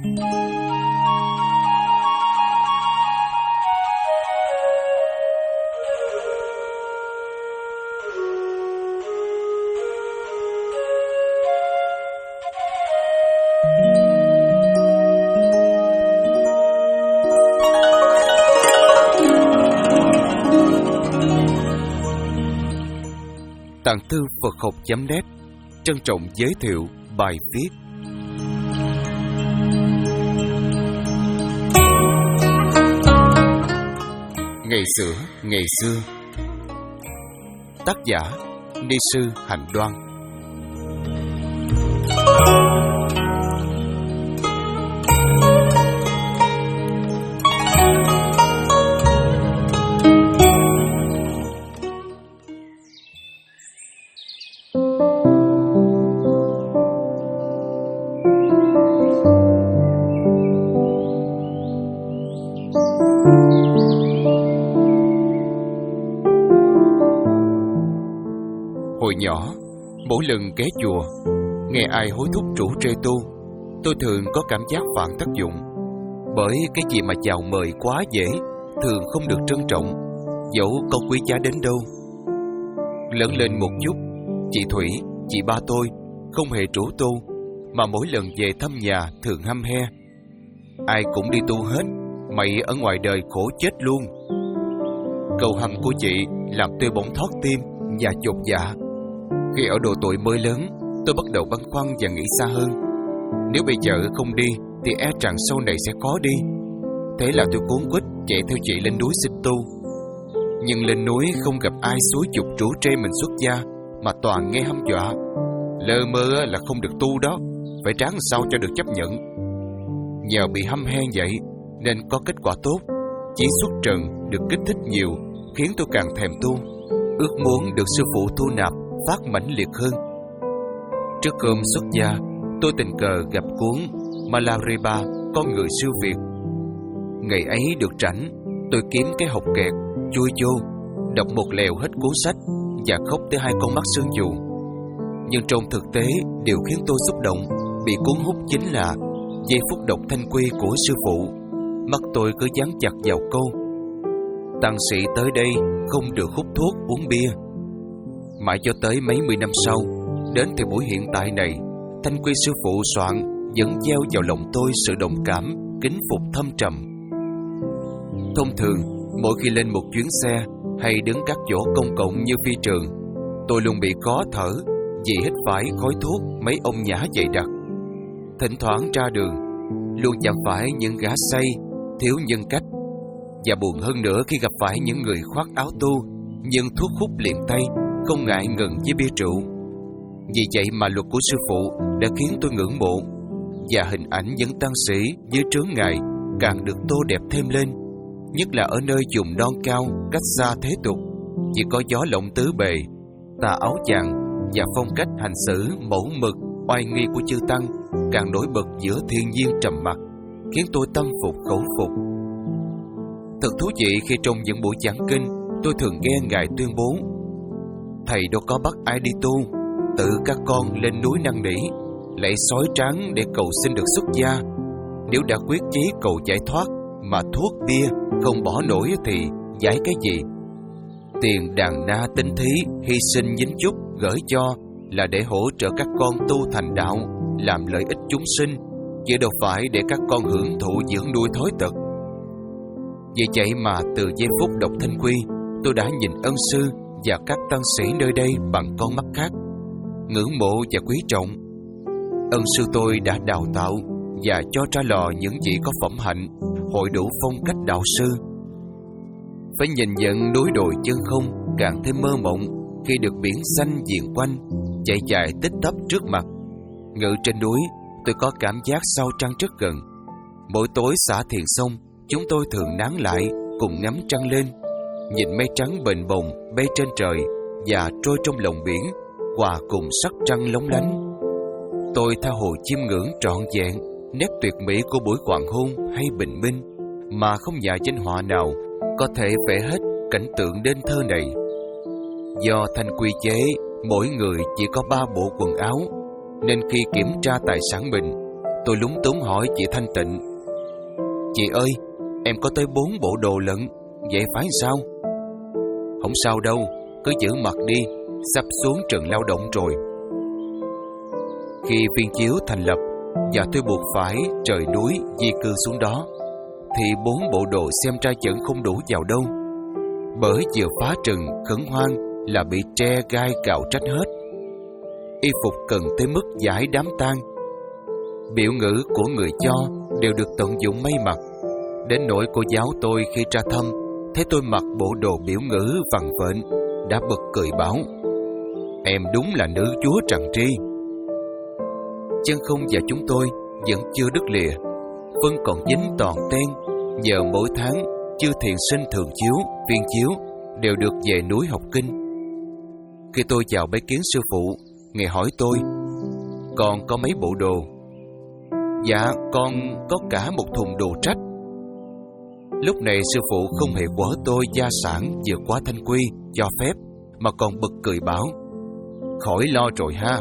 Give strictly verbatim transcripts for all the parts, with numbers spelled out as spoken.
Tạng Thư Phật học chấm net trân trọng giới thiệu bài viết Ngày xưa, ngày xưa. Tác giả Ni sư Hạnh Đoan. Hồi nhỏ, mỗi lần ghé chùa, nghe ai hối thúc rủ rê tu, tôi thường có cảm giác phản tác dụng. Bởi cái gì mà chào mời quá dễ, thường không được trân trọng, dẫu có quý giá đến đâu. Lớn lên một chút, chị Thủy, chị ba tôi không hề rủ tu, mà mỗi lần về thăm nhà thường hăm he. Ai cũng đi tu hết, mày ở ngoài đời khổ chết luôn. Câu hăm của chị làm tôi bỗng thót tim và chột dạ. Khi ở độ tuổi mới lớn, tôi bắt đầu băn khoăn và nghĩ xa hơn. Nếu bây giờ không đi thì e rằng sau này sẽ khó đi. Thế là tôi cuống quýt chạy theo chị lên núi xin tu. Nhưng lên núi không gặp ai xúi giục rủ rê mình xuất gia, mà toàn nghe hăm dọa. Lơ mơ là không được tu đó, phải ráng sao cho được chấp nhận. Nhờ bị hăm he vậy nên có kết quả tốt. Chỉ xuất trần được kích thích nhiều, khiến tôi càng thèm tu, ước muốn được sư phụ thu nạp phát mãnh liệt hơn. Trước hôm xuất gia, tôi tình cờ gặp cuốn Malariba, Con người siêu việt. Ngày ấy được rảnh, tôi kiếm cái hộp kẹt, chui vô, đọc một lèo hết cuốn sách và khóc tới hai con mắt sưng dù. Nhưng trong thực tế, điều khiến tôi xúc động, bị cuốn hút chính là giây phút đọc thanh quy của sư phụ. Mắt tôi cứ dán chặt vào câu: tăng sĩ tới đây không được hút thuốc uống bia. Mãi cho tới mấy mươi năm sau, đến thời buổi hiện tại này, thanh quy sư phụ soạn vẫn gieo vào lòng tôi sự đồng cảm, kính phục thâm trầm. Thông thường, mỗi khi lên một chuyến xe hay đứng các chỗ công cộng như phi trường, tôi luôn bị khó thở vì hít phải khói thuốc mấy ông nhã dày đặc. Thỉnh thoảng ra đường, luôn chạm phải những gã say, thiếu nhân cách. Và buồn hơn nữa khi gặp phải những người khoác áo tu, nhưng thuốc hút liền tay, không ngại ngần với bia rượu. Vì vậy mà luật của sư phụ đã khiến tôi ngưỡng mộ, và hình ảnh những tăng sĩ dưới trướng ngài càng được tô đẹp thêm lên, nhất là ở nơi vùng non cao cách xa thế tục, chỉ có gió lộng tứ bề, tà áo chàng và phong cách hành xử mẫu mực oai nghi của chư tăng càng nổi bật giữa thiên nhiên trầm mặc, khiến tôi tâm phục khẩu phục. Thật thú vị khi trong những buổi giảng kinh, tôi thường nghe ngài tuyên bố: thầy đâu có bắt ai đi tu, tự các con lên núi năn nỉ, lạy sói trắng để cầu xin được xuất gia. Nếu đã quyết chí cầu giải thoát mà thuốc bia không bỏ nổi thì giải cái gì? Tiền đàn na tinh thí hy sinh nhính chút gửi cho là để hỗ trợ các con tu thành đạo, làm lợi ích chúng sinh, chứ đâu phải để các con hưởng thụ dưỡng nuôi thói tật. Vì vậy mà từ giây phút đọc thanh quy, tôi đã nhìn ân sư và các tăng sĩ nơi đây bằng con mắt khác, ngưỡng mộ và quý trọng. Ân sư tôi đã đào tạo và cho ra lò những vị có phẩm hạnh, hội đủ phong cách đạo sư. Phải nhìn nhận núi đồi chân không càng thêm mơ mộng khi được biển xanh diện quanh, chạy dài tích tắp trước mặt. Ngự trên núi, tôi có cảm giác sao trăng rất gần. Mỗi tối xả thiền xong, chúng tôi thường nán lại cùng ngắm trăng lên, nhìn mây trắng bềnh bồng bay trên trời và trôi trong lòng biển, hòa cùng sắc trăng lóng lánh. Tôi tha hồ chiêm ngưỡng trọn vẹn nét tuyệt mỹ của buổi hoàng hôn hay bình minh, mà không nhà danh họa nào có thể vẽ hết cảnh tượng đền thơ này. Do thanh quy chế, mỗi người chỉ có ba bộ quần áo, nên khi kiểm tra tài sản mình, Tôi lúng túng hỏi chị Thanh Tịnh: Chị ơi, em có tới bốn bộ đồ lận, vậy phải sao? Không sao đâu, cứ giữ mặc đi, sắp xuống trận lao động rồi. Khi viên chiếu thành lập và tôi buộc phải rời núi di cư xuống đó, thì bốn bộ đồ xem ra vẫn không đủ vào đâu. Bởi vừa phá rừng khẩn hoang là bị tre gai cạo trách hết. Y phục cần tới mức giải đám tang. Biểu ngữ của người cho đều được tận dụng may mặc. Đến nỗi cô giáo tôi khi ra thăm thấy tôi mặc bộ đồ biểu ngữ vằn vện, đã bật cười bảo: Em đúng là nữ chúa Tràng Tri. Chân không và chúng tôi vẫn chưa đứt lìa, vẫn còn dính toàn ten. Nhờ mỗi tháng chư thiền sinh thường chiếu, viên chiếu đều được về núi học kinh. Khi tôi vào bái kiến sư phụ, ngài hỏi tôi: Con có mấy bộ đồ? Dạ, con có cả một thùng đồ trách. Lúc này sư phụ không hề quở tôi gia sản vượt quá thanh quy cho phép, mà còn bật cười bảo: Khỏi lo rồi ha.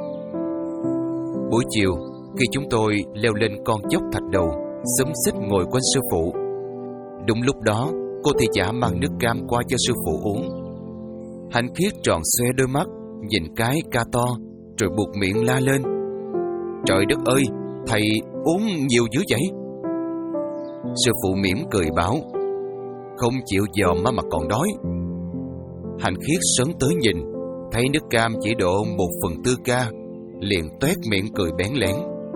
Buổi chiều, khi chúng tôi leo lên con dốc thạch đầu, xúm xít ngồi quanh sư phụ. Đúng lúc đó, cô thị giả mang nước cam qua cho sư phụ uống. Hạnh Khiết tròn xoe đôi mắt, nhìn cái ca to, rồi buột miệng la lên: Trời đất ơi, thầy uống nhiều dữ vậy? Sư phụ mỉm cười bảo: Không chịu dòm mà còn đói. Hạnh Khiết sấn tới nhìn, thấy nước cam chỉ độ một phần tư ca, liền toét miệng cười bẽn lẽn.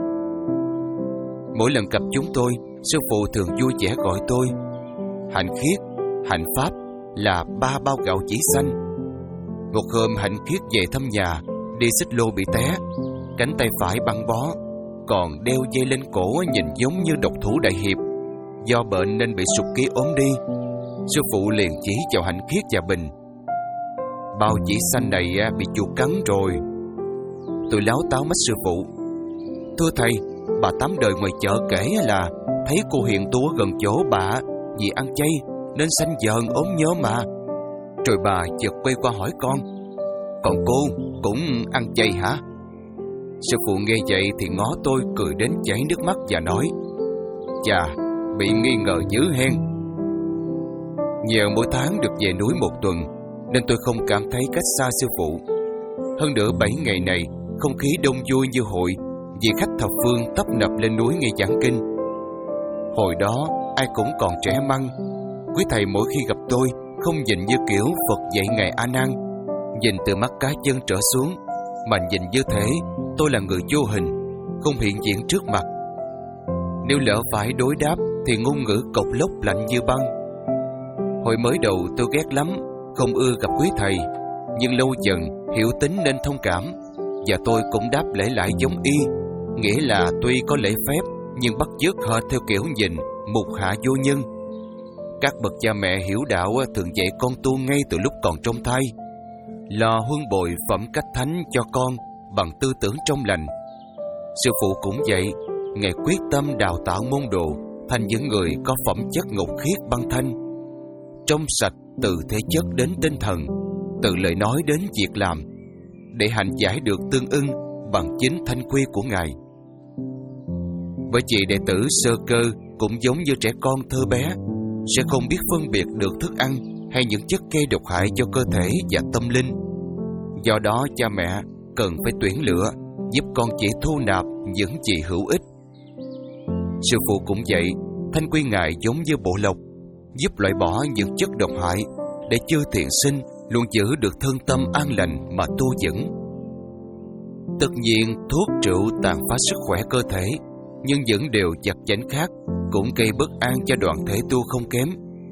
Mỗi lần gặp chúng tôi, sư phụ thường vui vẻ gọi tôi Hạnh Khiết, Hạnh Pháp, là ba bao gạo chỉ xanh. Một hôm Hạnh Khiết về thăm nhà, đi xích lô bị té, cánh tay phải băng bó, còn đeo dây lên cổ nhìn giống như độc thủ đại hiệp. Do bệnh nên bị sụt ký ốm đi. Sư phụ liền chỉ vào Hạnh Khiết và Bình: Bao chỉ xanh này bị chuột cắn rồi. Tôi láo táo mách sư phụ: Thưa thầy, bà Tám đời ngoài chợ kể là thấy cô Hiền tu gần chỗ bà vì ăn chay nên xanh dờn ốm nhớ mà. Rồi bà chợt quay qua hỏi con: Còn cô cũng ăn chay hả? Sư phụ nghe vậy thì ngó tôi cười đến chảy nước mắt và nói: Chà, bị nghi ngờ dữ hen. Nhờ mỗi tháng được về núi một tuần nên tôi không cảm thấy cách xa sư phụ. Hơn nữa bảy ngày này không khí đông vui như hội, vì khách thập phương tấp nập lên núi nghe giảng kinh. Hồi đó ai cũng còn trẻ măng. Quý thầy mỗi khi gặp tôi không nhìn như kiểu Phật dạy ngày A Nan, nhìn từ mắt cá chân trở xuống, mà nhìn như thể tôi là người vô hình, không hiện diện trước mặt. Nếu lỡ phải đối đáp thì ngôn ngữ cộc lốc lạnh như băng. Hồi mới đầu tôi ghét lắm, không ưa gặp quý thầy, nhưng lâu dần hiểu tính nên thông cảm, và tôi cũng đáp lễ lại giống y, nghĩa là tuy có lễ phép nhưng bắt chước hệt theo kiểu nhìn mục hạ vô nhân. Các bậc cha mẹ hiểu đạo thường dạy con tu ngay từ lúc còn trong thai, lo huân bồi phẩm cách thánh cho con bằng tư tưởng trong lành. Sư phụ cũng vậy, ngài quyết tâm đào tạo môn đồ thành những người có phẩm chất ngọc khiết băng thanh, trong sạch từ thể chất đến tinh thần, từ lời nói đến việc làm, để hành giải được tương ưng bằng chính thanh quy của ngài. Bởi vì đệ tử sơ cơ cũng giống như trẻ con thơ bé, sẽ không biết phân biệt được thức ăn hay những chất gây độc hại cho cơ thể và tâm linh. Do đó cha mẹ cần phải tuyển lựa, giúp con chỉ thu nạp những gì hữu ích. Sư phụ cũng vậy, thanh quy ngài giống như bộ lọc, giúp loại bỏ những chất độc hại, để chư thiện sinh luôn giữ được thân tâm an lành mà tu dưỡng. Tất nhiên thuốc rượu tàn phá sức khỏe cơ thể, nhưng những điều giặt giảnh khác cũng gây bất an cho đoàn thể tu không kém.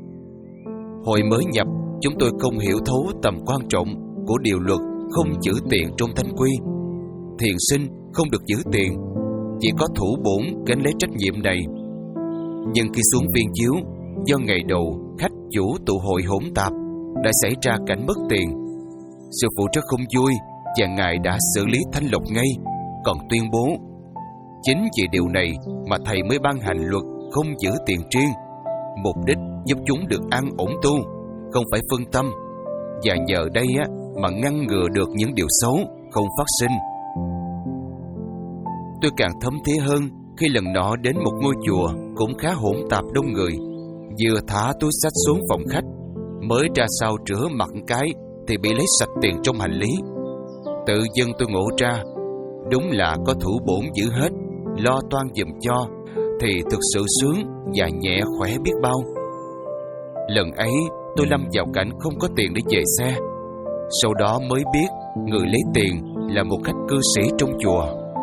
Hồi mới nhập, chúng tôi không hiểu thấu tầm quan trọng của điều luật không giữ tiền trong thanh quy. Thiền sinh không được giữ tiền, chỉ có thủ bổn gánh lấy trách nhiệm này. Nhưng khi xuống viên chiếu, do ngày đầu khách chủ tụ hội hỗn tạp, đã xảy ra cảnh mất tiền. Sư phụ rất không vui, và ngài đã xử lý thanh lọc ngay, còn tuyên bố: chính vì điều này mà thầy mới ban hành luật không giữ tiền riêng, mục đích giúp chúng được an ổn tu, không phải phân tâm, và nhờ đây á mà ngăn ngừa được những điều xấu không phát sinh. Tôi càng thấm thía hơn Khi lần nọ đến một ngôi chùa cũng khá hỗn tạp đông người, vừa thả túi xách xuống phòng khách, mới ra sau rửa mặt cái thì bị lấy sạch tiền trong hành lý. Tự dưng tôi ngộ ra, đúng là có thủ bổn giữ hết, lo toan giùm cho thì thực sự sướng và nhẹ khỏe biết bao. Lần ấy tôi lâm vào cảnh không có tiền để về xe. Sau đó mới biết người lấy tiền là một khách cư sĩ trong chùa.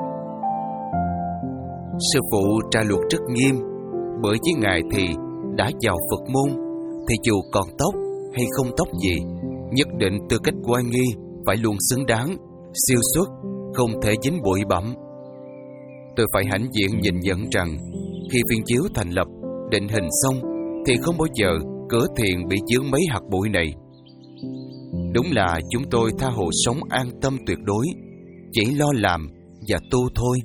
Sư phụ tra luật rất nghiêm, bởi với ngài thì đã vào Phật môn thì dù còn tóc hay không tóc gì, nhất định tư cách oai nghi phải luôn xứng đáng, siêu xuất, không thể dính bụi bặm. Tôi phải hãnh diện nhìn nhận rằng khi viên chiếu thành lập, định hình xong thì không bao giờ cửa thiền bị chướng mấy hạt bụi này. Đúng là chúng tôi tha hồ sống an tâm tuyệt đối, chỉ lo làm và tu thôi.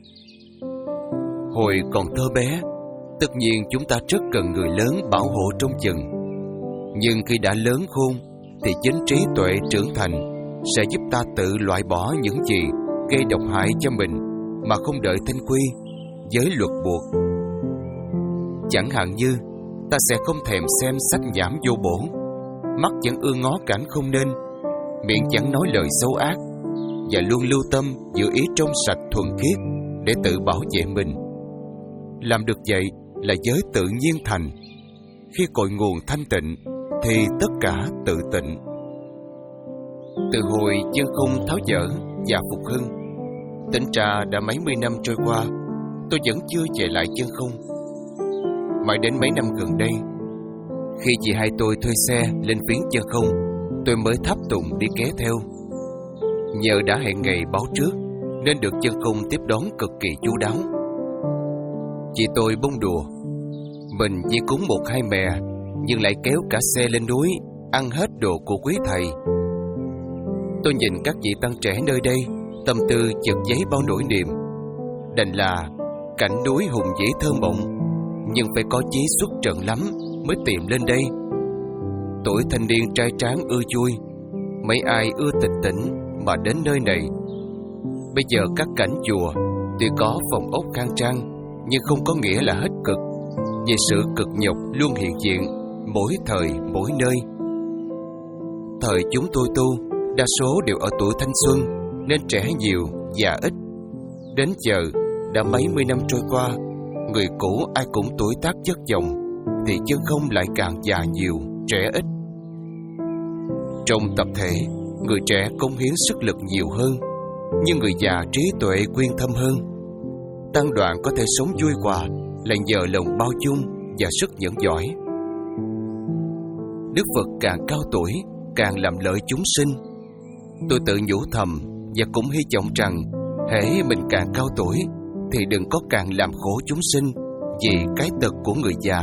Hồi còn thơ bé, tất nhiên chúng ta rất cần người lớn bảo hộ trong chừng. Nhưng khi đã lớn khôn thì chính trí tuệ trưởng thành sẽ giúp ta tự loại bỏ những gì gây độc hại cho mình mà không đợi thanh quy, giới luật buộc. Chẳng hạn như ta sẽ không thèm xem sách nhảm vô bổ, mắt chẳng ưa ngó cảnh không nên, miệng chẳng nói lời xấu ác, và luôn lưu tâm giữ ý trong sạch thuần khiết để tự bảo vệ mình. Làm được vậy là giới tự nhiên thành. Khi cội nguồn thanh tịnh thì tất cả tự tịnh. Từ hồi chân không tháo dỡ và phục hưng, tính ra đã mấy mươi năm trôi qua, tôi vẫn chưa về lại chân không. Mãi đến mấy năm gần đây, khi chị hai tôi thuê xe lên viếng chân không, tôi mới tháp tùng đi ké theo. Nhờ đã hẹn ngày báo trước nên được chân không tiếp đón cực kỳ chu đáo. Chị tôi bông đùa, mình chỉ cúng một hai mẹ nhưng lại kéo cả xe lên núi ăn hết đồ của quý thầy. Tôi nhìn các vị tăng trẻ nơi đây, tâm tư chợt giấy bao nỗi niềm. Đành là cảnh núi hùng vĩ thơ mộng, nhưng phải có chí xuất trận lắm mới tìm lên đây. Tuổi thanh niên trai tráng ưa vui, mấy ai ưa tịch tỉnh mà đến nơi này. Bây giờ các cảnh chùa tuy có phòng ốc khang trang, nhưng không có nghĩa là hết cực, vì sự cực nhọc luôn hiện diện mỗi thời mỗi nơi. Thời chúng tôi tu, đa số đều ở tuổi thanh xuân nên trẻ nhiều già ít. Đến giờ đã mấy mươi năm trôi qua, người cũ ai cũng tuổi tác chất chồng, thì chân không lại càng già nhiều, trẻ ít. Trong tập thể, người trẻ cống hiến sức lực nhiều hơn, nhưng người già trí tuệ quyên thâm hơn. Tăng đoàn có thể sống vui hòa là nhờ lòng bao dung và sức nhẫn giỏi. Đức Phật càng cao tuổi càng làm lợi chúng sinh. Tôi tự nhủ thầm và cũng hy vọng rằng hễ mình càng cao tuổi thì đừng có càng làm khổ chúng sinh vì cái tật của người già.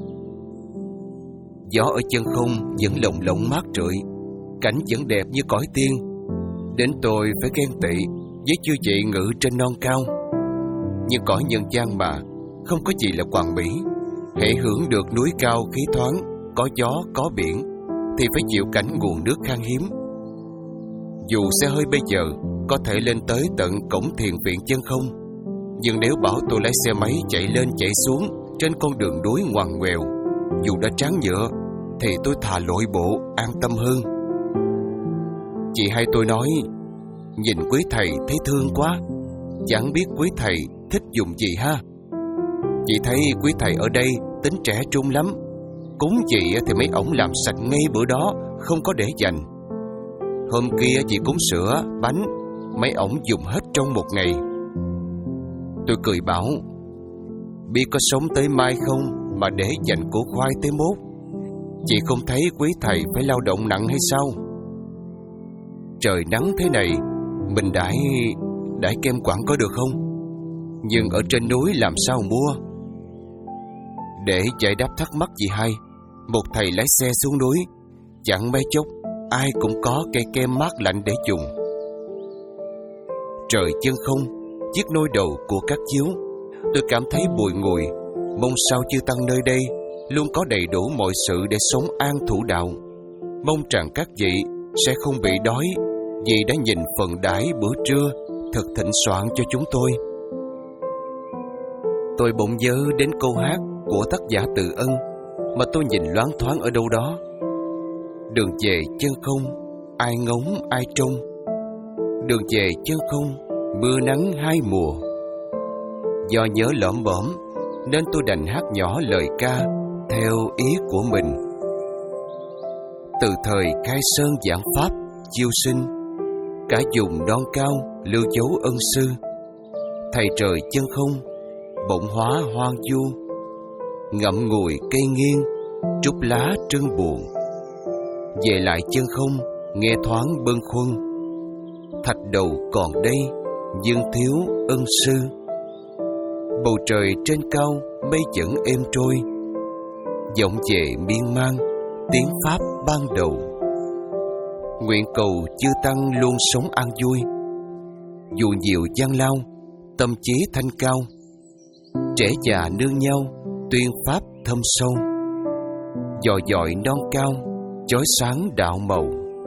Gió ở chân không vẫn lồng lộng mát rượi, cảnh vẫn đẹp như cõi tiên. Đến tôi phải ghen tị với chư vị ngự trên non cao. Nhưng cõi nhân gian mà không có gì là hoàn mỹ. Hễ hưởng được núi cao khí thoáng, có gió có biển, thì phải chịu cảnh nguồn nước khan hiếm. Dù xe hơi bây giờ có thể lên tới tận cổng thiền viện chân không, nhưng nếu bảo tôi lái xe máy chạy lên chạy xuống trên con đường núi ngoằn ngoèo, dù đã tráng nhựa, thì tôi thà lội bộ an tâm hơn. Chị hai tôi nói, nhìn quý thầy thấy thương quá, chẳng biết quý thầy thích dùng gì ha. Chị thấy quý thầy ở đây tính trẻ trung lắm, cúng chị thì mấy ổng làm sạch ngay bữa đó, không có để dành. Hôm kia chị cúng sữa, bánh, mấy ổng dùng hết trong một ngày. Tôi cười bảo, biết có sống tới mai không mà để dành củ khoai tới mốt. Chị không thấy quý thầy phải lao động nặng hay sao? Trời nắng thế này, mình đãi đãi kem Quảng có được không? Nhưng ở trên núi làm sao mua? Để giải đáp thắc mắc gì hay, một thầy lái xe xuống núi, chẳng mấy chốc ai cũng có cây kem mát lạnh để dùng. Trời chân không, chiếc nôi đầu của các chiếu, tôi cảm thấy bùi ngùi. Mong sao chư tăng nơi đây luôn có đầy đủ mọi sự để sống an thủ đạo. Mong rằng các vị sẽ không bị đói, vì đã nhìn phần đãi bữa trưa thật thịnh soạn cho chúng tôi. tôi bỗng nhớ đến câu hát của tác giả Từ Ân mà tôi nhìn loáng thoáng ở đâu đó. Đường về chân không, ai ngóng ai trông. Đường về chân không, mưa nắng hai mùa. Do nhớ lởm bởm nên tôi đành hát nhỏ lời ca theo ý của mình. Từ thời khai sơn giảng pháp chiêu sinh, cả vùng non cao lưu dấu ân sư. Thầy trời chân không, bỗng hóa hoang vu, ngậm ngùi cây nghiêng, trút lá trưng buồn. Về lại chân không, nghe thoáng bâng khuâng. Thạch đầu còn đây, nhưng thiếu ân sư. Bầu trời trên cao, mây vẫn êm trôi. Vọng về miên man, tiếng pháp ban đầu. Nguyện cầu chư tăng luôn sống an vui. Dù nhiều gian lao, tâm trí thanh cao. Trẻ già nương nhau, tuyên pháp thâm sâu. Dò dọi non cao, chói sáng đạo màu.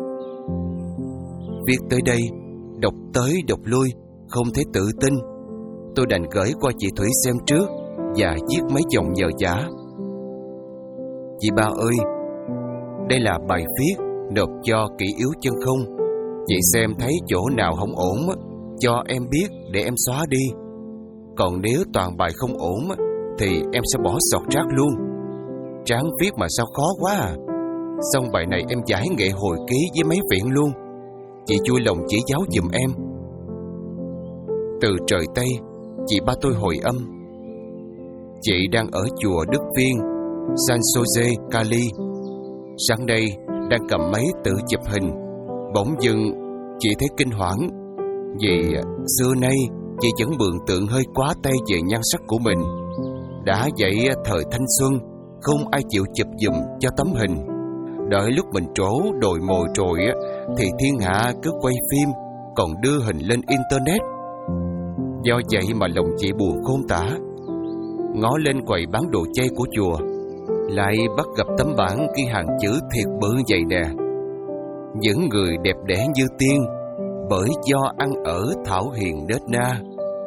Viết tới đây, đọc tới đọc lui, không thể tự tin. Tôi đành gửi qua chị Thủy xem trước và viết mấy dòng nhờ vả. Chị ba ơi, đây là bài viết nộp cho Kỷ Yếu Chân Không. Chị xem thấy chỗ nào không ổn cho em biết để em xóa đi. Còn nếu toàn bài không ổn thì em sẽ bỏ sọt rác luôn. Tráng viết mà sao khó quá à. Xong bài này em giải nghệ hồi ký với mấy viện luôn. Chị vui lòng chỉ giáo giùm em. Từ trời Tây, chị ba tôi hồi âm. Chị đang ở chùa Đức Viên, San Jose, Cali. Sáng nay đang cầm máy tự chụp hình. Bỗng dưng chị thấy kinh hoảng. Vì xưa nay chị vẫn mường tượng hơi quá tay về nhan sắc của mình. Đã vậy thời thanh xuân, không ai chịu chụp giùm cho tấm hình. Đợi lúc mình trổ đồi mồi rồi thì thiên hạ cứ quay phim, còn đưa hình lên internet. Do vậy mà lòng chị buồn khôn tả. Ngó lên quầy bán đồ chay của chùa, lại bắt gặp tấm bảng ghi hàng chữ thiệt bự vậy nè: những người đẹp đẽ như tiên, bởi do ăn ở thảo hiền nết na.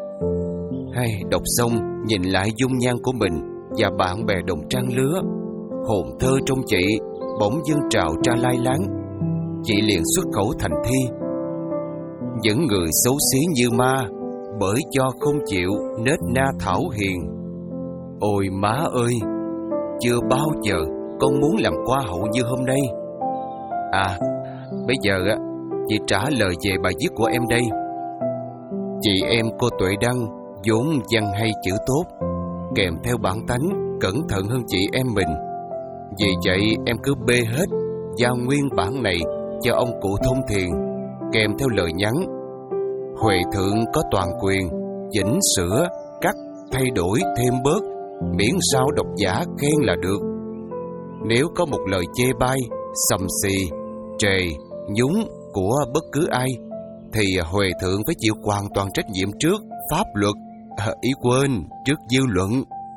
Hay đọc xong nhìn lại dung nhan của mình và bạn bè đồng trang lứa, hồn thơ trong chị bỗng dưng trào ra lai láng. Chị liền xuất khẩu thành thi: những người xấu xí như ma, bởi do không chịu nết na thảo hiền. Ôi má ơi, chưa bao giờ con muốn làm hoa hậu như hôm nay. À, bây giờ á, chị trả lời về bài viết của em đây. Chị em cô Tuệ Đăng vốn văn hay chữ tốt, kèm theo bản tánh cẩn thận hơn chị em mình. Vì vậy em cứ bê hết giao nguyên bản này cho ông cụ thông thiền, kèm theo lời nhắn: Huệ thượng có toàn quyền chỉnh sửa, cắt, thay đổi, thêm bớt, miễn sao độc giả khen là được. Nếu có một lời chê bai, sầm xì, trề, nhúng của bất cứ ai thì Huệ thượng phải chịu hoàn toàn trách nhiệm trước pháp luật, à, ý quên, trước dư luận.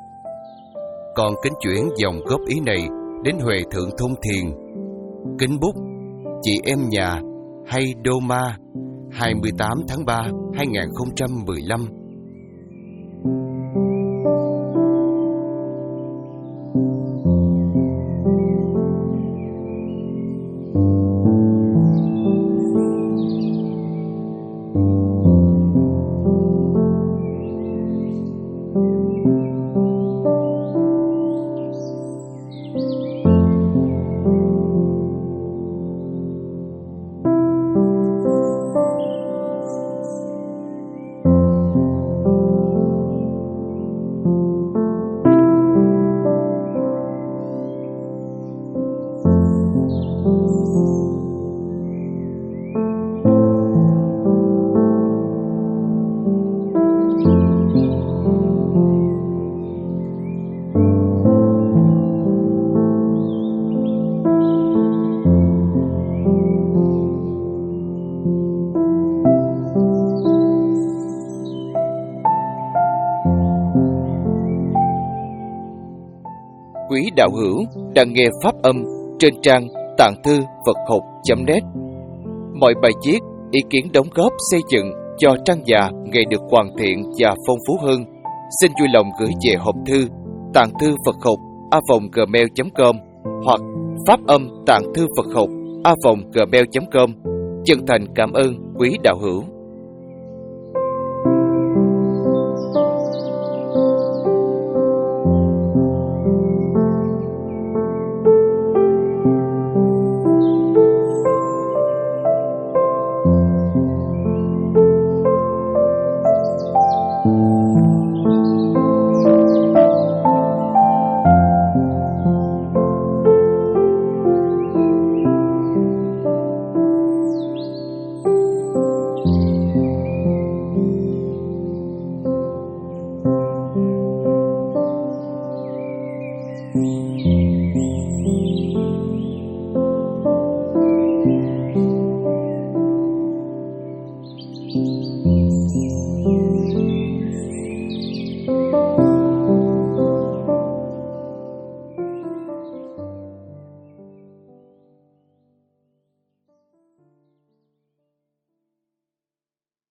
Còn kính chuyển dòng góp ý này đến Huệ thượng thông thiền. Kính bút chị em nhà hay Doma, hai mươi tám tháng ba năm hai nghìn không trăm mười lăm. Quý đạo hữu đang nghe pháp âm trên trang tạng thư Phật học chấm net. Mọi bài viết, ý kiến đóng góp xây dựng cho trang già ngày được hoàn thiện và phong phú hơn, xin vui lòng gửi về hộp thư tạng thư Phật học a vòng gmail chấm com hoặc pháp âm tạng thư Phật học a vòng gmail chấm com. Chân thành cảm ơn quý đạo hữu.